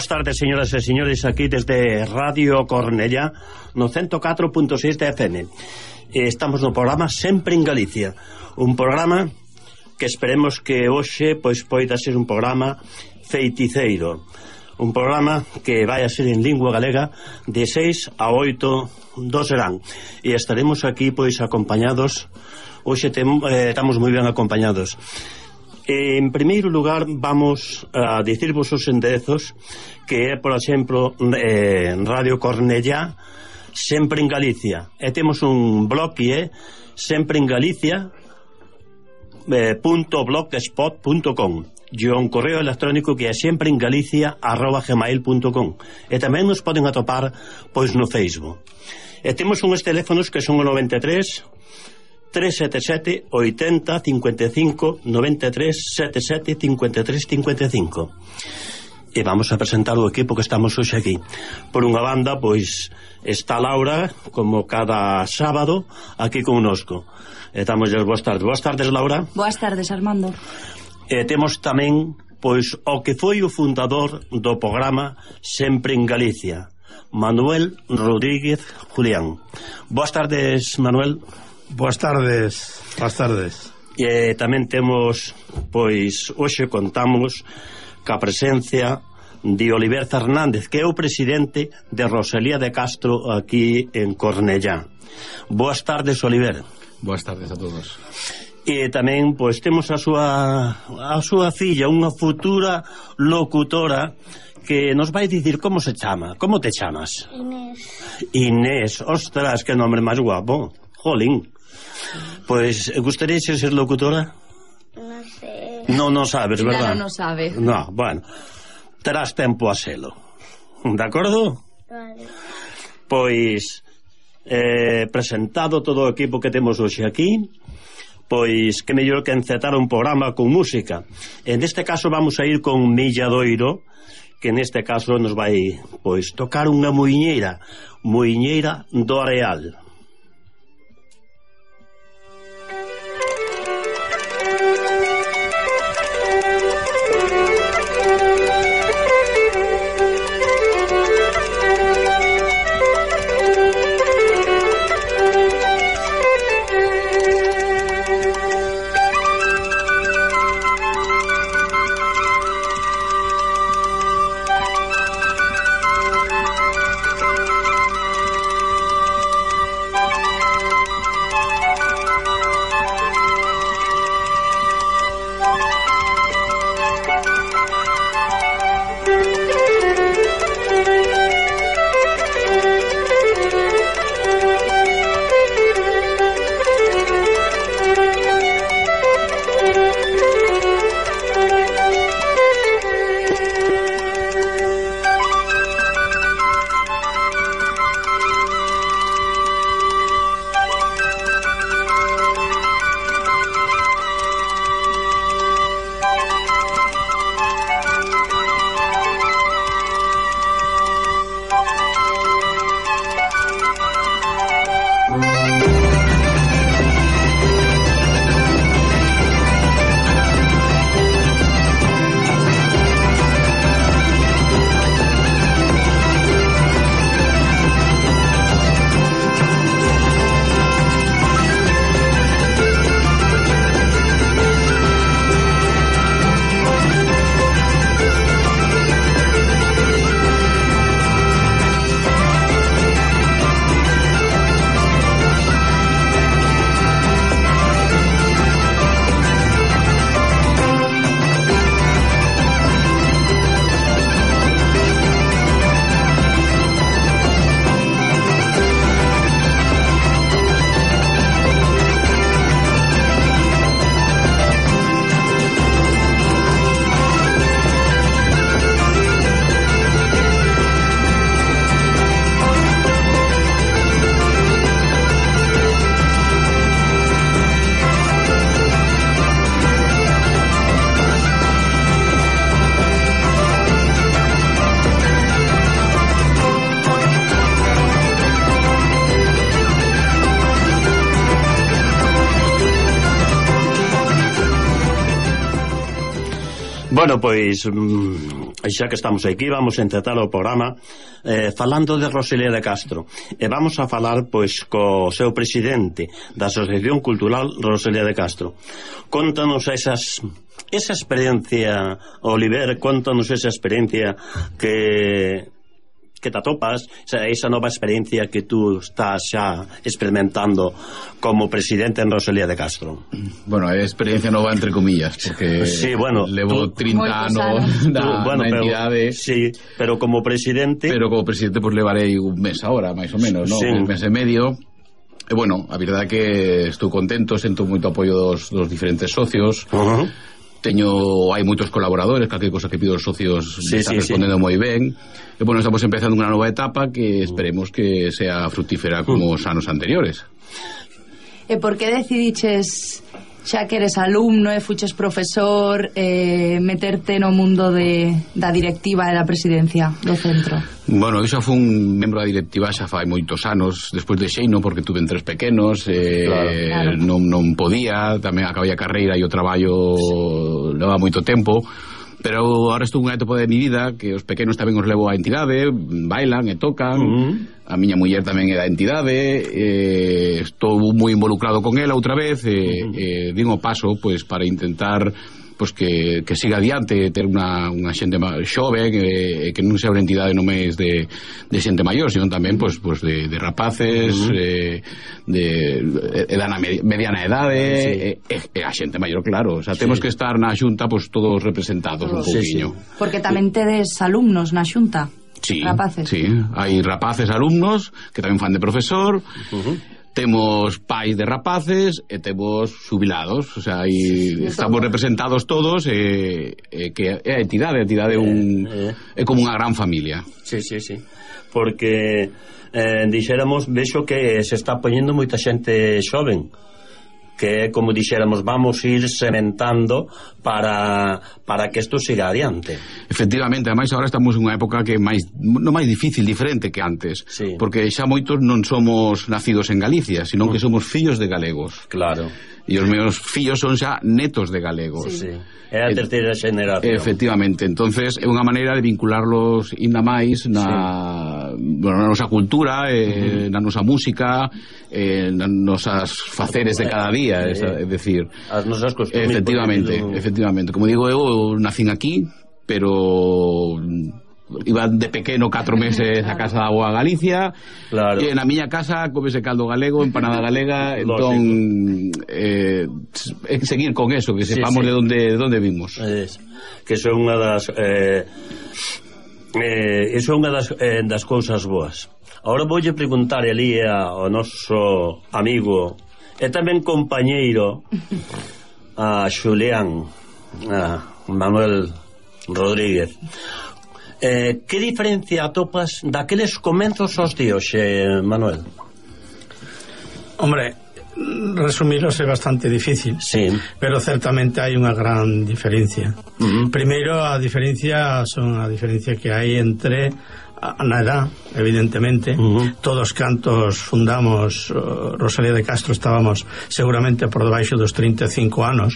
Boas tardes, señoras e señores, aquí desde Radio Cornellá no 104.6 de FM. Estamos no programa Sempre en Galicia, un programa que esperemos que hoxe pois poida ser un programa feiticeiro, un programa que vai a ser en lingua galega de 6 a 8 do serán, e estaremos aquí pois acompañados. Hoxe estamos moi ben acompañados. En primeiro lugar vamos a dicirvos os enderezos, que é, por exemplo, Radio Cornellá Sempre en Galicia, e temos un blog que é sempreengalicia.blogspot.com e un correo electrónico que é sempreengalicia@gmail.com, e tamén nos poden atopar pois no Facebook. E temos uns teléfonos que son o 93 377 80 55 93 77 53 55. E vamos a presentar o equipo que estamos hoxe aquí. Por unha banda, pois, está Laura, como cada sábado, aquí connosco. E damos boas tardes. Boas tardes, Laura. Boas tardes, Armando. E temos tamén, pois, o que foi o fundador do programa Sempre en Galicia, Manuel Rodríguez Julián. Boas tardes, Manuel. Boas tardes, boas tardes. E tamén temos, pois, hoxe contamos ca presencia de Oliver Fernández, que é o presidente de Rosalía de Castro aquí en Cornellá. Boas tardes, Oliver. Boas tardes a todos. E tamén, pois, temos a súa filla, unha futura locutora, que nos vai dicir como se chama. Como te chamas? Inés. Ostras, que nombre máis guapo. Jolín. Pois, gustaría ser locutora? Non sei. Non sabes, verdad? Claro, non sabe. No, bueno, terás tempo a selo. De acordo? Vale. Pois, presentado todo o equipo que temos hoxe aquí, pois que mellor que encetar un programa con música. En este caso vamos a ir con Milladoiro, que neste caso nos vai, pois, tocar unha muiñeira do Areal. Bueno, pois xa que estamos aquí, vamos a intentar o programa falando de Rosalía de Castro, e vamos a falar pois co seu presidente da Asociación Cultural Rosalía de Castro. Contanos esa experiencia, Oliver, contanos esa experiencia que te atopas, esa nova experiencia que tú estás xa experimentando como presidente en Rosalía de Castro. Bueno, é experiencia nova entre comillas, porque sí, bueno, levo 30 anos na entidade. Sí, pero como presidente pues levarei un mes ahora, máis ou menos, ¿no? Sí. Un mes e medio. E bueno, a verdade é que estou contento, sento moito apoio dos diferentes socios. Hai moitos colaboradores, calquer cosa que pido os socios están respondendo moi ben. E bueno, estamos empezando unha nova etapa que esperemos que sea fructífera como os anos anteriores. E por que decidiches, xa que eres alumno e fuches profesor, meterte no mundo da directiva e da presidencia do centro? Bueno, eu xa fui un membro da directiva xa fai moitos anos, despois de xeino, porque tuve 3 pequenos, claro. Non podía, tamén acabei a carreira e o traballo leva moito tempo, pero agora estou nunha etapa de mi vida que os pequenos tamén os levo á entidade, bailan e tocan, a miña muller tamén é da entidade, estou moi involucrado con ela outra vez, din o paso pues, para intentar pues, que siga adiante, ter unha xente xoven, que non sea unha entidade només de xente maior, sino tamén pues, de rapaces, da mediana edade, e a xente maior, claro. O sea, temos que estar na xunta pues, todos representados un pouquiño. Porque tamén tedes alumnos na xunta. Sí, rapaces. Sí, hai rapaces alumnos que tamén fan de profesor. Temos pais de rapaces e temos xubilados, o sea, estamos representados todos, que é a entidade é como unha gran familia. Sí, porque dixéramos, vexo que se está poñendo moita xente xoven, que como dixéramos, vamos ir sementando para que isto siga adiante. Efectivamente, ademais agora estamos nunha época que non máis difícil, diferente que antes, porque xa moitos non somos nacidos en Galicia, senón que somos fillos de galegos. Claro. E os meus fillos son xa netos de galegos. Sí. É a terceira xeneración. Efectivamente, entonces é unha maneira de vincularlos ainda máis na nosa cultura, na nosa música, nas nosas faceres de cada día, é dicir, as nosas costumes. Efectivamente. Como digo, eu nacín aquí, pero iba de pequeno 4 meses a casa da boa Galicia, claro. E na miña casa comese caldo galego, empanada galega, entón seguir con eso, que sepamos de onde vimos. Que eso é unha das cousas boas. Agora voulle preguntar ali ao noso amigo e tamén compañeiro a Xulián, a Manuel Rodríguez. Que diferencia atopas daqueles comenzos aos de hoxe, Manuel? Hombre, resumirlos é bastante difícil, pero certamente hai unha gran diferencia. Primeiro, a diferencia que hai entre na edad, evidentemente. Todos cantos fundamos Rosalía de Castro estábamos seguramente por debaixo dos 35 anos.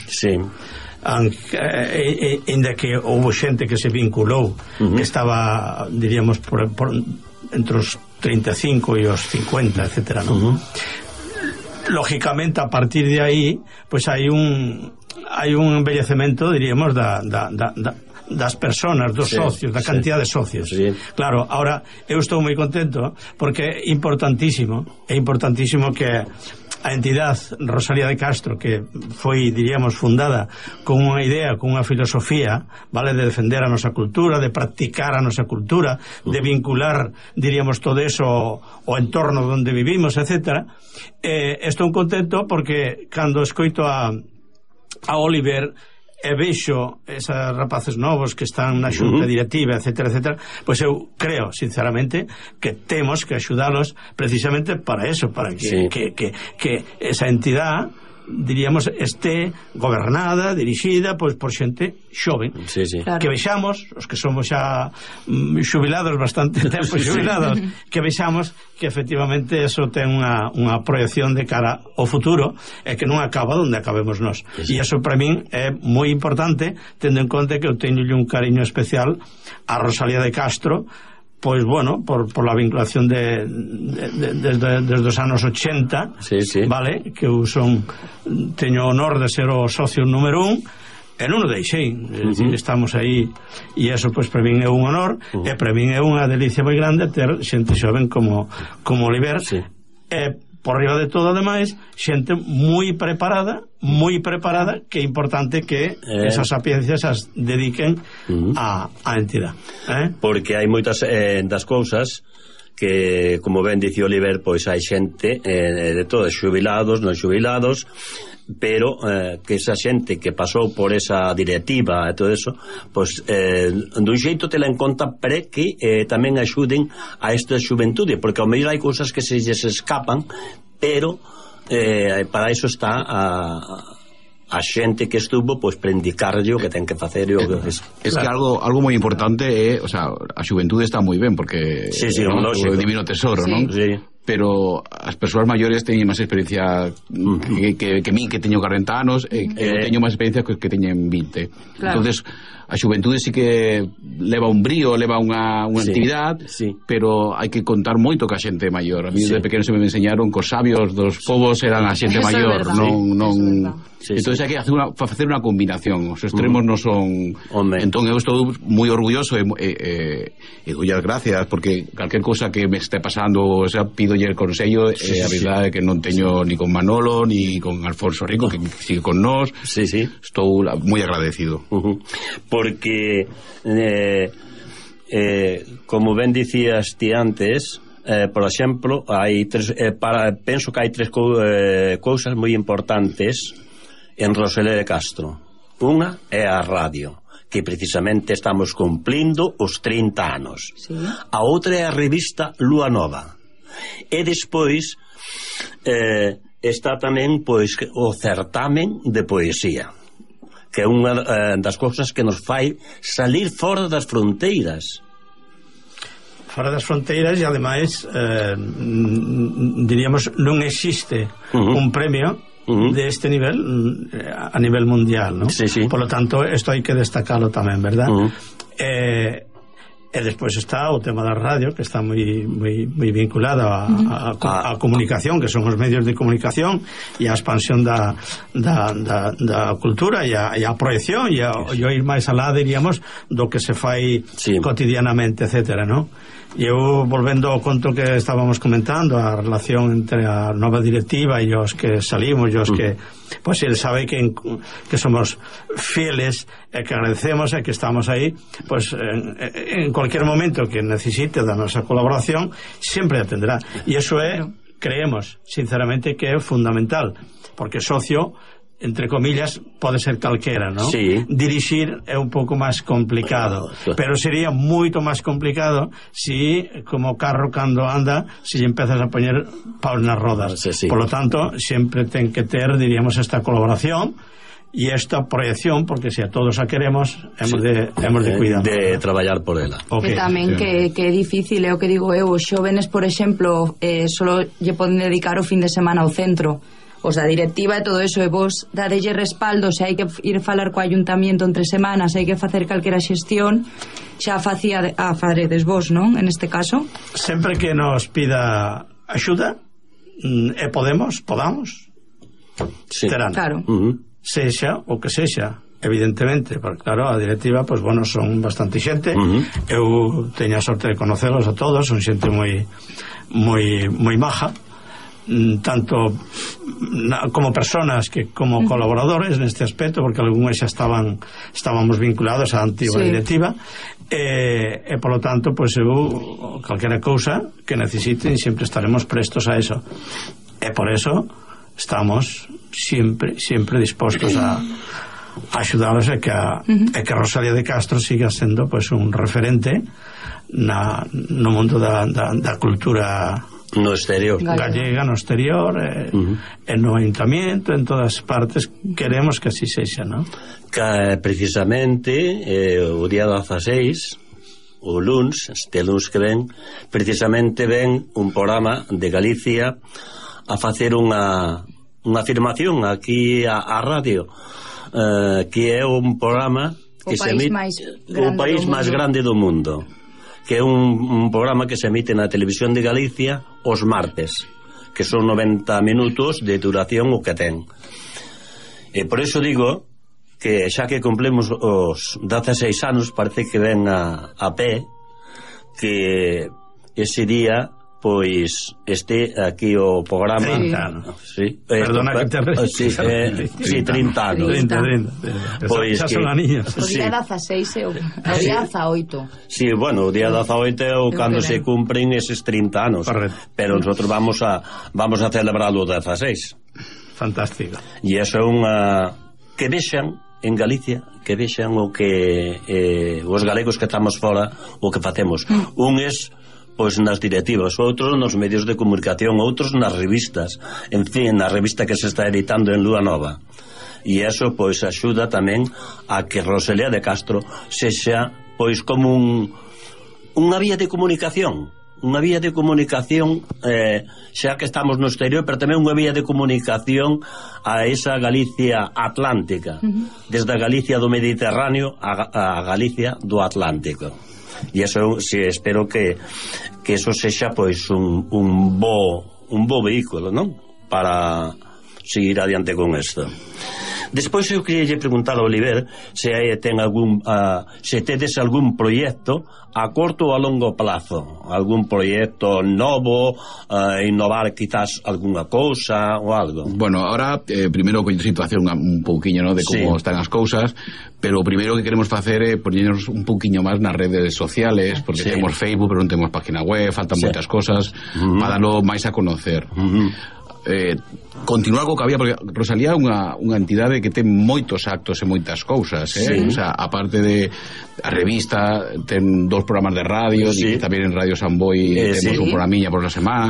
Ainda que houve xente que se vinculou, que estaba, diríamos, entre os 35 e os 50, etcétera, non? Lógicamente, a partir de aí, pois hai un embellecemento, diríamos, das personas, dos socios, da cantidad de socios. Claro, ahora eu estou moi contento porque é importantísimo que a entidade Rosalía de Castro, que foi, diríamos, fundada con unha idea, con unha filosofía, vale, de defender a nosa cultura, de practicar a nosa cultura, de vincular, diríamos, todo eso ao entorno onde vivimos, etcétera. Estou contento porque cando escoito a Oliver e vexo esos rapaces novos que están na xunta directiva, etcétera, etcétera, pois eu creo, sinceramente, que temos que axudalos precisamente para eso, para que esa entidade diríamos, este gobernada, dirixida pois por xente xoven, claro. que vexamos, os que somos xa xubilados, bastante tempo xubilados, que vexamos que efectivamente eso ten unha proyección de cara ao futuro e que non acaba onde acabemos nós, e eso para min é moi importante, tendo en conta que eu teño un cariño especial a Rosalía de Castro, pois bueno, por la vinculación desde os anos 80, vale, que eu teño o honor de ser o socio número 1 e non o deixei, estamos aí, e eso pois para min é un honor, e para min é unha delicia moi grande ter xente xoven como Oliver, e por riba de todo, ademais, xente moi preparada, que é importante que esas sapiencias as dediquen á entidade. Porque hai moitas das cousas que, como ben dice Oliver, pois hai xente de todos, xubilados, non xubilados, pero que esa xente que pasou por esa directiva e todo eso, pois dun xeito tela en conta para que tamén axuden a esta xuventude, porque ao mellor hai cousas que se lles escapan, pero para iso está a xente que estuvo pois para indicarlle o que ten que facer o que es que algo moi importante é, o sea, a xuventude está moi ben porque o divino tesoro, non? Pero as persoas maiores teñen máis experiencia que min, que teño 40 anos, e eu teño máis experiencia que teñen 20. Entonces a xuventude sí que leva un brío, leva unha actividade, pero hai que contar moito ca xente maior. A mí desde pequeno se me enseñaron que os sabios dos povos eran a xente maior, non. Entonces hai que facer unha combinación, os extremos non son. Entón eu estou moi orgulloso e doy as gracias, porque calquer cousa que me este pasando, o sea, pido el consello, a verdade é que non teño ni con Manolo ni con Alfonso Rico, que sigue con nós. Estou moi agradecido. Porque como ben dicías ti antes, por exemplo, hai penso que hai tres cousas moi importantes en Rosalía de Castro. Unha é a radio, que precisamente estamos cumplindo os 30 anos. A outra é a revista Lúa Nova. E despois está tamén pois o certamen de poesía, que é unha das cousas que nos fai salir fora das fronteiras. Fora das fronteiras, e ademais diríamos, non existe un premio de este nivel a nivel mundial, ¿no? Por lo tanto, esto hai que destacarlo tamén, verdad? E despois está o tema da radio, que está moi vinculado a comunicación, que son os medios de comunicación, e a expansión da cultura e a proyección e o ir máis alá, diríamos, do que se fai cotidianamente, etcétera, ¿no? E eu, volvendo ao conto que estábamos comentando, a relación entre a nova directiva e os que salimos e os que, pois ele sabe que somos fieles e que agradecemos e que estamos aí, pois en cualquier momento que necesite da nosa colaboración sempre atenderá, e iso creemos sinceramente que é fundamental, porque socio, entre comillas, pode ser calquera, ¿no? Dirixir é un pouco máis complicado, pero sería moito máis complicado si, como carro cando anda, si empezas a poñer paus nas rodas. Por lo tanto, sempre ten que ter, diríamos, esta colaboración e esta proyección, porque se a todos a queremos, hemos de cuidar, de traballar por ela. Que tamén que é difícil, é o que digo eu, os xóvenes, por exemplo, solo lle poden dedicar o fin de semana ao centro, os da directiva e todo eso, e vos dadelle respaldo, se hai que ir falar co ayuntamiento entre semanas, se hai que facer calquera xestión, xa faredes vos, non? En este caso, sempre que nos pida axuda e podamos terán, claro. Sexa o que sexa, evidentemente, porque claro, a directiva, pues bueno, son bastante xente. Eu teño a sorte de conocelos a todos, son xente moi maja, tanto como personas que como colaboradores neste aspecto, porque algúns xa estábamos vinculados á antiga directiva, e polo tanto, pois eu, calquera cousa que necesiten, sempre estaremos prestos a eso, e por eso estamos sempre dispostos a axudalos e que Rosalía de Castro siga sendo pois un referente no mundo da cultura no exterior, gallega no exterior, no ayuntamiento, en todas partes. Queremos que así sexa, non? Que precisamente o día 16, o luns, este luns que ven, precisamente ven un programa de Galicia a facer unha afirmación aquí a radio, que é un programa que se emite o país máis grande do mundo, que é un programa que se emite na televisión de Galicia os martes, que son 90 minutos de duración o que ten. E por iso digo que xa que cumplimos os 16 anos, parece que ven a pé que ese día pois este aquí o programa 30 anos. Sí, perdona que te sí, 30 anos. 30. Pois xa son aniños. O día 16 o día 18. Sí, bueno, o día 18 é o cando se cumpren eses 30 anos. Correcto. Pero nosotros vamos a celebrarlo o 16. Fantástico. E iso é unha que vexan en Galicia, que vexan o que os galegos que estamos fora o que facemos. Uns pois nas directivas, outros nos medios de comunicación, outros nas revistas, en fin, na revista que se está editando en Lúa Nova. E iso pois axuda tamén a que Rosalía de Castro sexa pois como unha vía de comunicación, xa que estamos no exterior, pero tamén unha vía de comunicación a esa Galicia atlántica, desde a Galicia do Mediterráneo a Galicia do Atlántico. E eso, si espero que eso sexa pois un bo vehículo, non? Para seguir adiante con isto. Despois eu queria preguntar a Oliver se tedes algún proxecto a corto ou a longo plazo, algún proxecto novo, innovar quizás algunha cousa ou algo. Bueno, ahora primeiro coño situación un pouquiño, ¿no?, de como están as cousas, pero o primeiro que queremos facer é poñernos un pouquiño máis nas redes sociales, porque temos Facebook pero non temos página web, faltan moitas cosas para darlo máis a conocer. Continuar co que había, porque Rosalía é unha entidade que ten moitos actos e moitas cousas, o sea, aparte de a revista, ten 2 programas de radio, e tamén en Radio Samboy temos un programinha por la semana,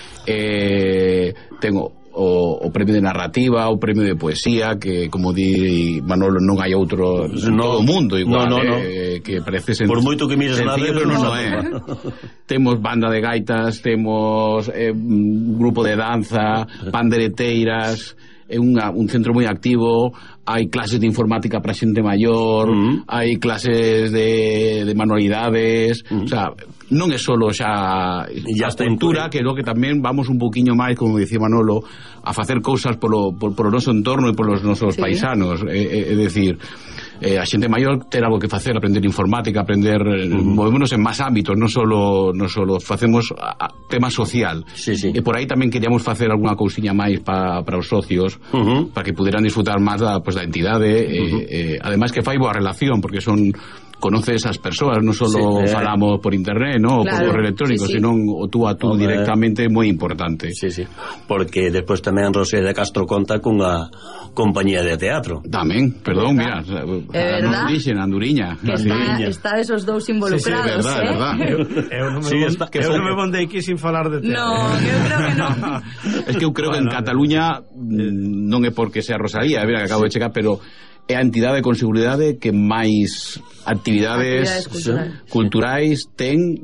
tengo o premio de narrativa, o premio de poesía, que como di Manolo non hai outro en todo o mundo igual, que parece por moito que mires na rede, pero non é. Temos banda de gaitas, temos grupo de danza, pandereteiras, é un centro moi activo, hai clases de informática para xente maior, hai clases de manualidades, o sea, non é solo xa a cultura, que é lo que tamén vamos un poquinho máis, como dicía Manolo, a facer cousas polo noso entorno e polos nosos paisanos, é dicir, a xente maior ter algo que facer, aprender informática, aprender, movémonos en máis ámbitos, non solo facemos tema social, e por aí tamén queríamos facer algunha cousiña máis para os socios, para que puderan disfrutar máis da entidade, ademais que fai boa relación, porque conoces as persoas, non só falamos por internet, no, claro, por correo electrónico, senón o tú a tú directamente, moi importante. Porque despois tamén Rosalía de Castro conta cunha compañía de teatro. Tamén, perdón, mira, Anduriña. Que está esos dous involucrados, verdad. Eu non me bondei aquí sin falar de teatro. No, eu creo que non. Es que eu creo que en Cataluña non é porque sea Rosalía, mira que acabo de checar, pero é a entidade con seguridade que máis actividades culturais ten,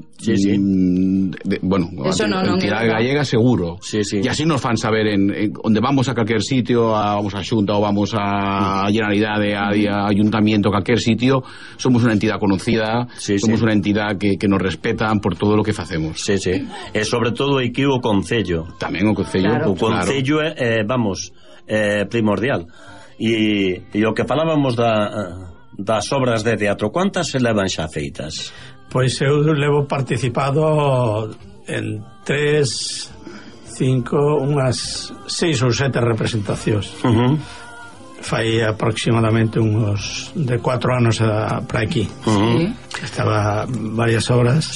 bueno, a entidade gallega seguro, e así nos fan saber onde vamos a calquer sitio, vamos a Xunta ou vamos a Generalidade, a Ayuntamiento, a calquer sitio, somos unha entidade conocida, somos unha entidade que nos respetan por todo o que facemos. E sobre todo aquí o Concello. Tamén o Concello. O Concello é, primordial. E o que falábamos das obras de teatro, ¿cuántas se levan xa feitas? Pois eu levo participado en 3, 5, unhas 6 ou 7 representacións. Fai aproximadamente uns de 4 anos para aquí. Estaba varias obras.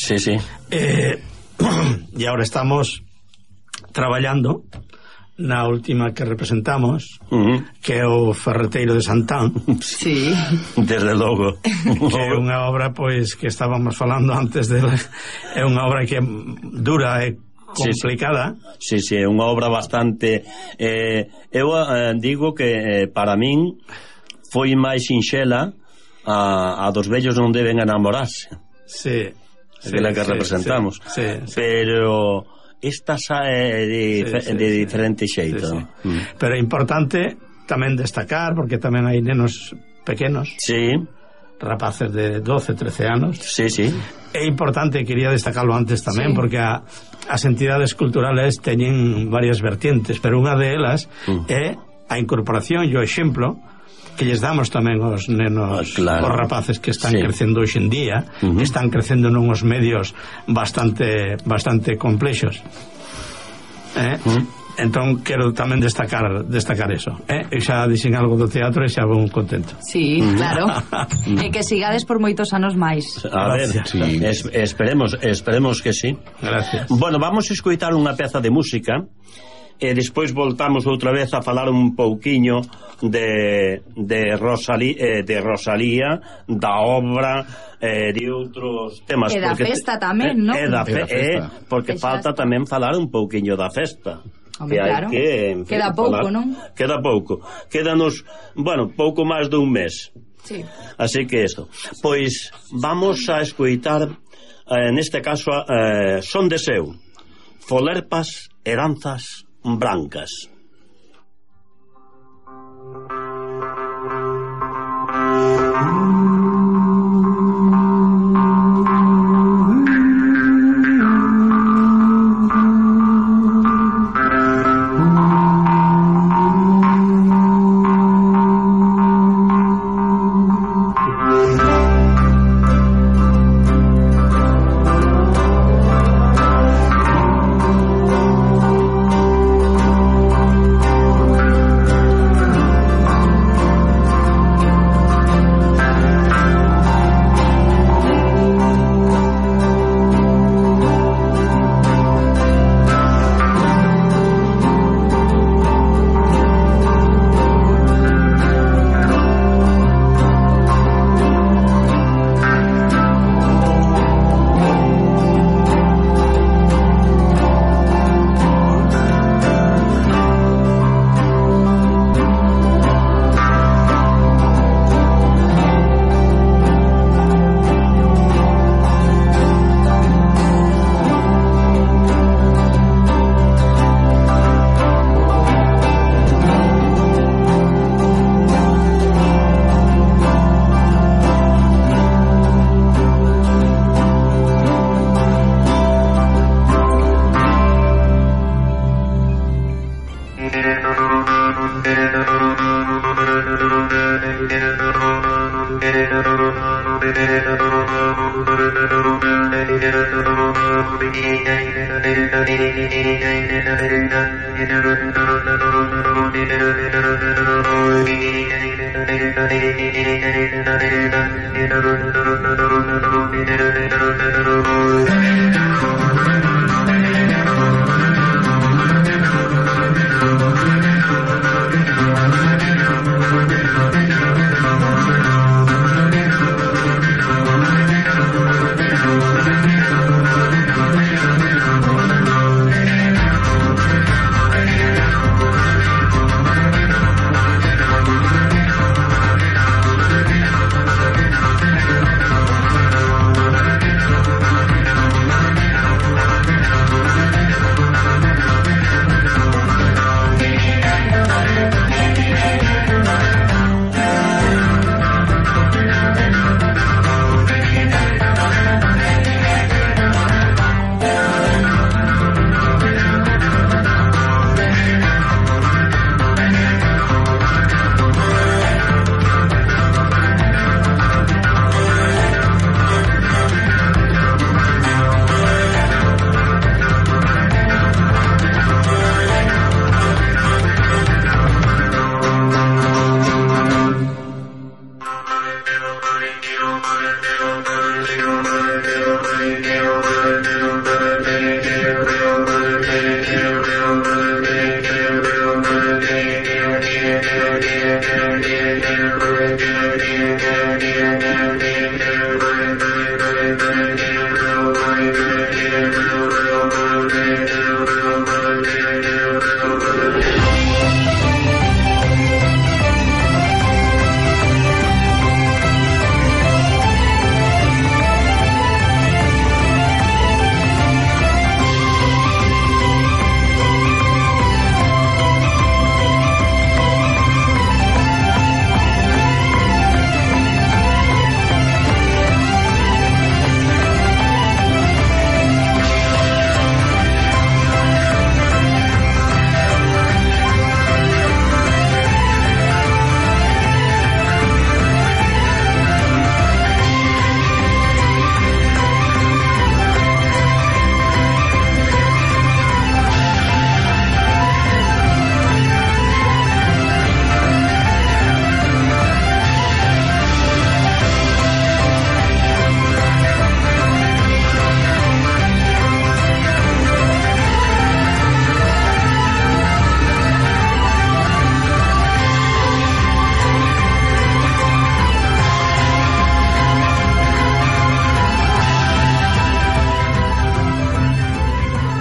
E agora estamos traballando na última que representamos, que é o Ferreteiro de Santán. Desde logo. Que é unha obra, pois, que estábamos falando antes dela. É unha obra que dura complicada. Sí, é unha obra bastante eu digo que para min foi máis sinxela a dos vellos non deben enamorarse, aquela que representamos, pero esta é de diferente xeito. Pero é importante tamén destacar, porque tamén hai nenos pequenos, rapaces de 12, 13 anos. É importante, quería destacarlo antes tamén, porque as entidades culturales teñen varias vertientes, pero unha delas é a incorporación e o exemplo que lles damos tamén aos nenos, os rapaces que están crecendo hoxe en día, que están crecendo nunhos medios bastante complexos. Entón quero tamén destacar eso. Eu xa dixen algo do teatro e xa vou contento. Sí, claro. E que sigades por moitos anos máis. A ver, esperemos que sí. Gracias. Bueno, vamos a escoitar unha peza de música e despois voltamos outra vez a falar un pouquiño de Rosalía, da obra, de outros temas, e da festa tamén, non? Porque falta tamén falar un pouquiño da festa. Hombre, claro. Queda pouco, non? Queda pouco. Quédanos, pouco máis dun mes. Así que isto. Pois vamos a escoitar, neste caso, Son de Seu, Folerpas e Danzas Brancas.